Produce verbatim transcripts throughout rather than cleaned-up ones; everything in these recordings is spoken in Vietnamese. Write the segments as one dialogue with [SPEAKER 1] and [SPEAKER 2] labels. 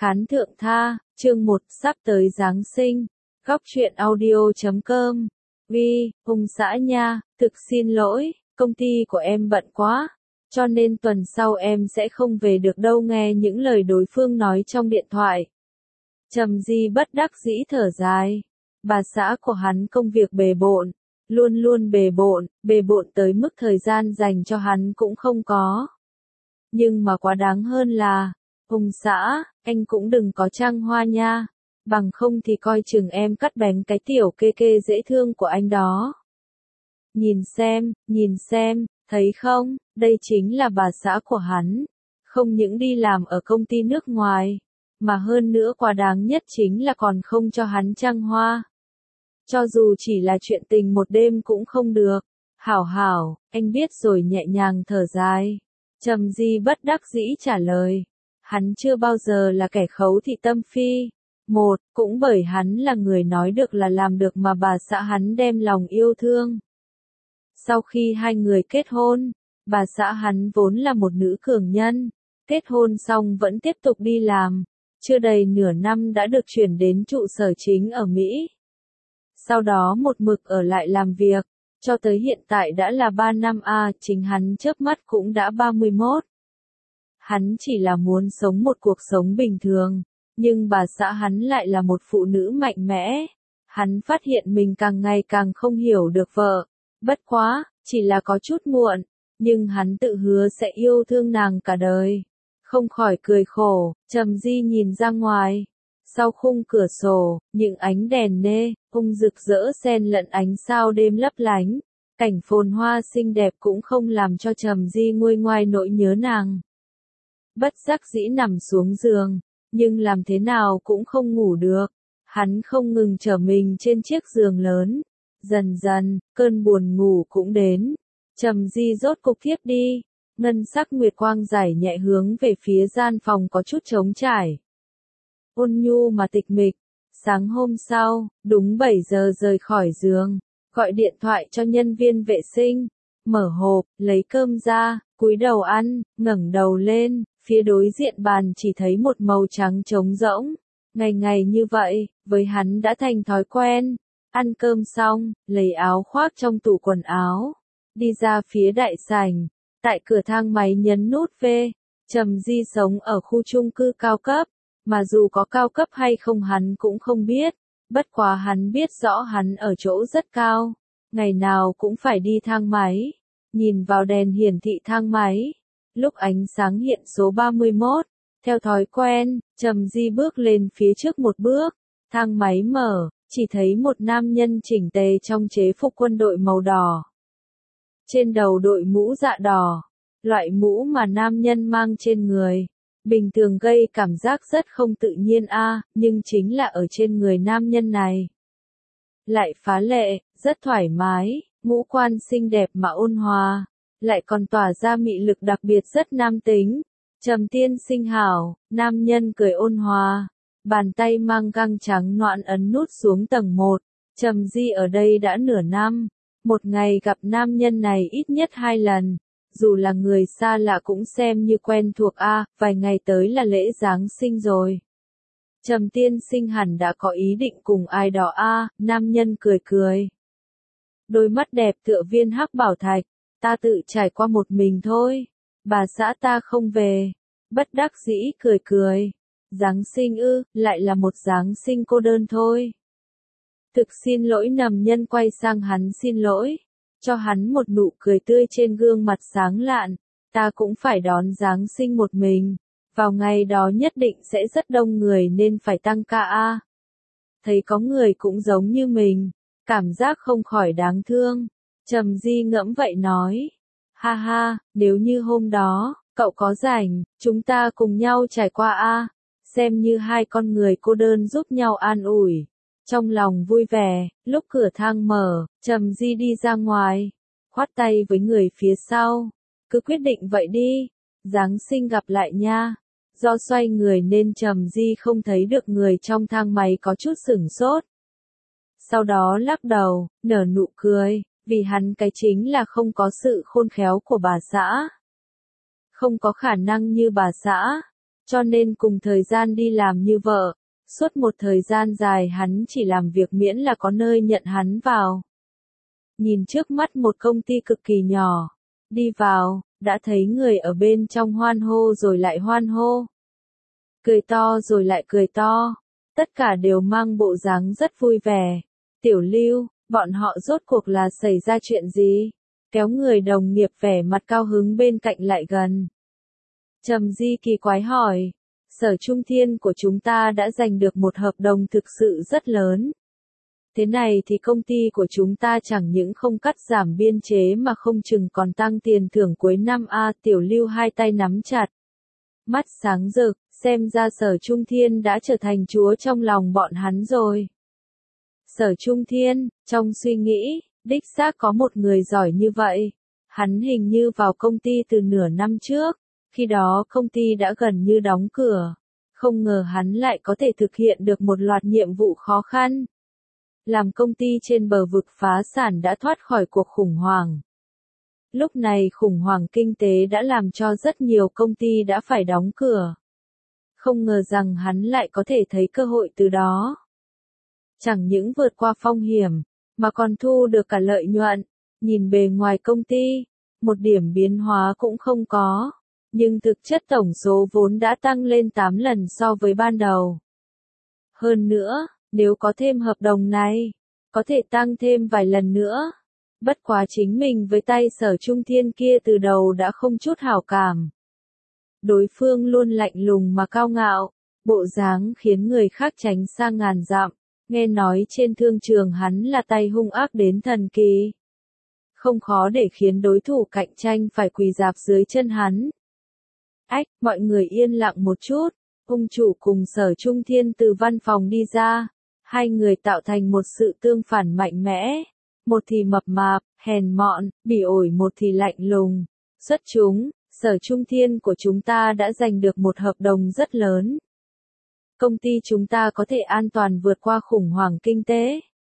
[SPEAKER 1] Khán thượng tha, chương một sắp tới Giáng sinh. Góc truyện audio chấm com. Vi, Hùng xã nha, thực xin lỗi, công ty của em bận quá, cho nên tuần sau em sẽ không về được đâu, nghe những lời đối phương nói trong điện thoại. Trầm Di bất đắc dĩ thở dài. Bà xã của hắn công việc bề bộn, luôn luôn bề bộn, bề bộn tới mức thời gian dành cho hắn cũng không có. Nhưng mà quá đáng hơn là, Hùng xã, anh cũng đừng có trăng hoa nha, bằng không thì coi chừng em cắt bánh cái tiểu kê kê dễ thương của anh đó. Nhìn xem, nhìn xem, thấy không, đây chính là bà xã của hắn, không những đi làm ở công ty nước ngoài, mà hơn nữa quá đáng nhất chính là còn không cho hắn trăng hoa. Cho dù chỉ là chuyện tình một đêm cũng không được. Hảo hảo, anh biết rồi, nhẹ nhàng thở dài. Trầm Di bất đắc dĩ trả lời. Hắn chưa bao giờ là kẻ khấu thị tâm phi. Một, cũng bởi hắn là người nói được là làm được mà bà xã hắn đem lòng yêu thương. Sau khi hai người kết hôn, bà xã hắn vốn là một nữ cường nhân. Kết hôn xong vẫn tiếp tục đi làm. Chưa đầy nửa năm đã được chuyển đến trụ sở chính ở Mỹ. Sau đó một mực ở lại làm việc, cho tới hiện tại đã là ba năm a, chính hắn chớp mắt cũng đã ba mươi mốt. Hắn chỉ là muốn sống một cuộc sống bình thường, nhưng bà xã hắn lại là một phụ nữ mạnh mẽ. Hắn phát hiện mình càng ngày càng không hiểu được vợ, bất quá, chỉ là có chút muộn, nhưng hắn tự hứa sẽ yêu thương nàng cả đời. Không khỏi cười khổ, Trầm Di nhìn ra ngoài. Sau khung cửa sổ, những ánh đèn nê, hung rực rỡ xen lẫn ánh sao đêm lấp lánh. Cảnh phồn hoa xinh đẹp cũng không làm cho Trầm Di nguôi ngoai nỗi nhớ nàng. Bất giác dĩ nằm xuống giường, nhưng làm thế nào cũng không ngủ được. Hắn không ngừng trở mình trên chiếc giường lớn. Dần dần, cơn buồn ngủ cũng đến. Trầm Di rốt cục thiếp đi. Ngân sắc nguyệt quang rải nhẹ hướng về phía gian phòng có chút trống trải. Ôn nhu mà tịch mịch. Sáng hôm sau, đúng bảy giờ rời khỏi giường, gọi điện thoại cho nhân viên vệ sinh, mở hộp, lấy cơm ra, cúi đầu ăn, ngẩng đầu lên, phía đối diện bàn chỉ thấy một màu trắng trống rỗng. Ngày ngày như vậy, với hắn đã thành thói quen. Ăn cơm xong, lấy áo khoác trong tủ quần áo, đi ra phía đại sảnh, tại cửa thang máy nhấn nút V. Trầm Di sống ở khu chung cư cao cấp. Mà dù có cao cấp hay không hắn cũng không biết, bất quá hắn biết rõ hắn ở chỗ rất cao, ngày nào cũng phải đi thang máy, nhìn vào đèn hiển thị thang máy, lúc ánh sáng hiện số ba mươi mốt, theo thói quen, Trầm Di bước lên phía trước một bước, thang máy mở, chỉ thấy một nam nhân chỉnh tề trong chế phục quân đội màu đỏ. Trên đầu đội mũ dạ đỏ, loại mũ mà nam nhân mang trên người. Bình thường gây cảm giác rất không tự nhiên a, à, nhưng chính là ở trên người nam nhân này. Lại phá lệ, rất thoải mái, ngũ quan xinh đẹp mà ôn hòa, lại còn tỏa ra mị lực đặc biệt rất nam tính. Trầm tiên sinh hảo, nam nhân cười ôn hòa, bàn tay mang găng trắng nõn ấn nút xuống tầng một. Trầm Di ở đây đã nửa năm, một ngày gặp nam nhân này ít nhất hai lần. Dù là người xa lạ cũng xem như quen thuộc a, à, vài ngày tới là lễ Giáng sinh rồi. Trầm tiên sinh hẳn đã có ý định cùng ai đó a, à, nam nhân cười cười. Đôi mắt đẹp tựa viên hắc bảo thạch, ta tự trải qua một mình thôi, bà xã ta không về. Bất đắc dĩ cười cười. Giáng sinh ư, lại là một Giáng sinh cô đơn thôi. Thực xin lỗi, nằm nhân quay sang hắn xin lỗi. Cho hắn một nụ cười tươi trên gương mặt sáng lạn, ta cũng phải đón Giáng sinh một mình, vào ngày đó nhất định sẽ rất đông người nên phải tăng ca a. Thấy có người cũng giống như mình, cảm giác không khỏi đáng thương. Trầm Di ngẫm vậy nói, ha ha, nếu như hôm đó, cậu có rảnh, chúng ta cùng nhau trải qua a, xem như hai con người cô đơn giúp nhau an ủi. Trong lòng vui vẻ, lúc cửa thang mở, Trầm Di đi ra ngoài, khoát tay với người phía sau, cứ quyết định vậy đi, Giáng sinh gặp lại nha. Do xoay người nên Trầm Di không thấy được người trong thang máy, có chút sửng sốt. Sau đó lắc đầu, nở nụ cười, vì hắn cái chính là không có sự khôn khéo của bà xã. Không có khả năng như bà xã. cho nên cùng thời gian đi làm như vợ. Suốt một thời gian dài hắn chỉ làm việc miễn là có nơi nhận hắn vào. Nhìn trước mắt một công ty cực kỳ nhỏ, đi vào, đã thấy người ở bên trong hoan hô rồi lại hoan hô. Cười to rồi lại cười to, tất cả đều mang bộ dáng rất vui vẻ. Tiểu Lưu, bọn họ rốt cuộc là xảy ra chuyện gì? Kéo người đồng nghiệp vẻ mặt cao hứng bên cạnh lại gần. Trầm Di kỳ quái hỏi, Sở Trung Thiên của chúng ta đã giành được một hợp đồng thực sự rất lớn. Thế này thì công ty của chúng ta chẳng những không cắt giảm biên chế mà không chừng còn tăng tiền thưởng cuối năm a. Tiểu Lưu hai tay nắm chặt, mắt sáng rực, xem ra Sở Trung Thiên đã trở thành chúa trong lòng bọn hắn rồi. Sở Trung Thiên, trong suy nghĩ, đích xác có một người giỏi như vậy. Hắn hình như vào công ty từ nửa năm trước, khi đó công ty đã gần như đóng cửa. Không ngờ hắn lại có thể thực hiện được một loạt nhiệm vụ khó khăn. Làm công ty trên bờ vực phá sản đã thoát khỏi cuộc khủng hoảng. Lúc này khủng hoảng kinh tế đã làm cho rất nhiều công ty đã phải đóng cửa. Không ngờ rằng hắn lại có thể thấy cơ hội từ đó. Chẳng những vượt qua phong hiểm, mà còn thu được cả lợi nhuận. Nhìn bề ngoài công ty, một điểm biến hóa cũng không có. Nhưng thực chất tổng số vốn đã tăng lên tám lần so với ban đầu. Hơn nữa, nếu có thêm hợp đồng này, có thể tăng thêm vài lần nữa. Bất quá chính mình với tay Sở Trung Thiên kia từ đầu đã không chút hảo cảm. Đối phương luôn lạnh lùng mà cao ngạo, bộ dáng khiến người khác tránh xa ngàn dặm. Nghe nói trên thương trường hắn là tay hung ác đến thần kỳ. Không khó để khiến đối thủ cạnh tranh phải quỳ rạp dưới chân hắn. Ách, mọi người yên lặng một chút, ông chủ cùng Sở Trung Thiên từ văn phòng đi ra. Hai người tạo thành một sự tương phản mạnh mẽ. Một thì mập mạp, hèn mọn, bỉ ổi, một thì lạnh lùng. Xuất chúng, Sở Trung Thiên của chúng ta đã giành được một hợp đồng rất lớn. Công ty chúng ta có thể an toàn vượt qua khủng hoảng kinh tế.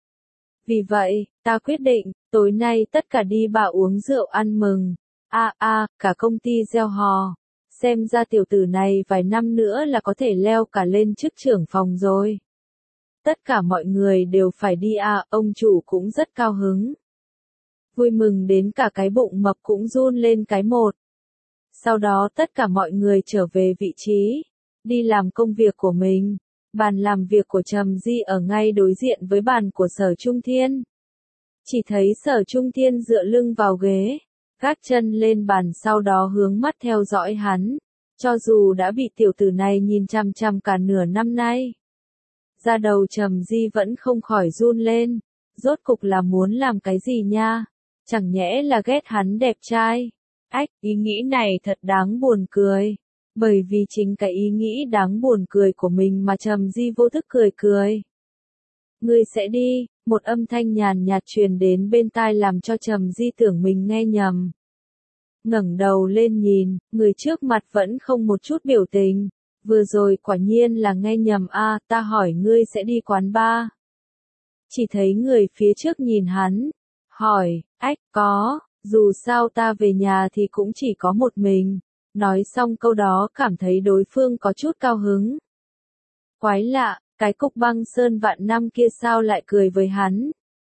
[SPEAKER 1] Vì vậy, ta quyết định, tối nay tất cả đi bạo uống rượu ăn mừng. A a, cả công ty reo hò. Xem ra tiểu tử này vài năm nữa là có thể leo cả lên chức trưởng phòng rồi. Tất cả mọi người đều phải đi à, ông chủ cũng rất cao hứng. Vui mừng đến cả cái bụng mập cũng run lên cái một. Sau đó tất cả mọi người trở về vị trí, đi làm công việc của mình. Bàn làm việc của Trầm Di ở ngay đối diện với bàn của Sở Trung Thiên. Chỉ thấy Sở Trung Thiên dựa lưng vào ghế, gác chân lên bàn sau đó hướng mắt theo dõi hắn. Cho dù đã bị tiểu tử này nhìn chằm chằm cả nửa năm nay. Da đầu Trầm Di vẫn không khỏi run lên. Rốt cục là muốn làm cái gì nha? Chẳng nhẽ là ghét hắn đẹp trai? Ách, ý nghĩ này thật đáng buồn cười. Bởi vì chính cái ý nghĩ đáng buồn cười của mình mà Trầm Di vô thức cười cười. Ngươi sẽ đi, một âm thanh nhàn nhạt truyền đến bên tai làm cho Trầm Di tưởng mình nghe nhầm. Ngẩng đầu lên nhìn, người trước mặt vẫn không một chút biểu tình. Vừa rồi quả nhiên là nghe nhầm a, à, ta hỏi ngươi sẽ đi quán bar. Chỉ thấy người phía trước nhìn hắn, hỏi, ách, có, dù sao ta về nhà thì cũng chỉ có một mình. Nói xong câu đó cảm thấy đối phương có chút cao hứng. Quái lạ, cái cục băng sơn vạn năm kia sao lại cười với hắn.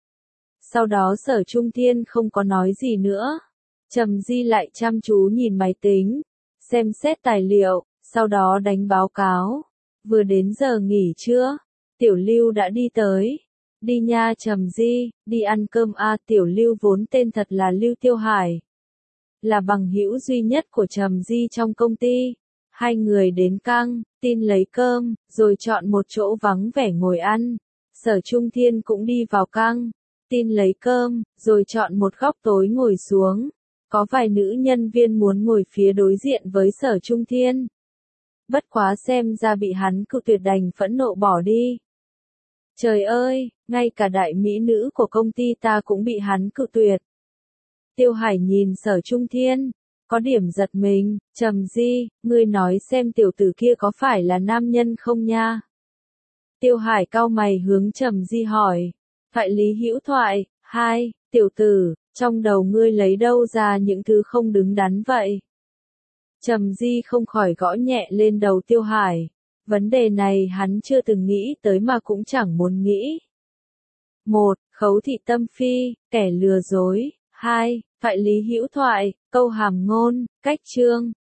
[SPEAKER 1] Sau đó Sở Trung Thiên không có nói gì nữa. Trầm Di lại chăm chú nhìn máy tính, xem xét tài liệu, sau đó đánh báo cáo. Vừa đến giờ nghỉ trưa, Tiểu Lưu đã đi tới. Đi nha Trầm Di, đi ăn cơm a. À, Tiểu Lưu vốn tên thật là Lưu Tiêu Hải. Là bằng hữu duy nhất của Trầm Di trong công ty. Hai người đến căng, tin lấy cơm, rồi chọn một chỗ vắng vẻ ngồi ăn. Sở Trung Thiên cũng đi vào căng, tin lấy cơm, rồi chọn một góc tối ngồi xuống. Có vài nữ nhân viên muốn ngồi phía đối diện với Sở Trung Thiên. Bất quá xem ra bị hắn cự tuyệt đành phẫn nộ bỏ đi. Trời ơi, ngay cả đại mỹ nữ của công ty ta cũng bị hắn cự tuyệt. Tiêu Hải nhìn Sở Trung Thiên, có điểm giật mình, Trầm Di, ngươi nói xem tiểu tử kia có phải là nam nhân không nha? Tiêu Hải cau mày hướng Trầm Di hỏi, thoại lý hữu thoại, hai, tiểu tử, trong đầu ngươi lấy đâu ra những thứ không đứng đắn vậy? Trầm Di không khỏi gõ nhẹ lên đầu Tiêu Hải. Vấn đề này hắn chưa từng nghĩ tới mà cũng chẳng muốn nghĩ. một. Khấu thị tâm phi, kẻ lừa dối. hai. Thoại lý hữu thoại, câu hàm ngôn, cách chương.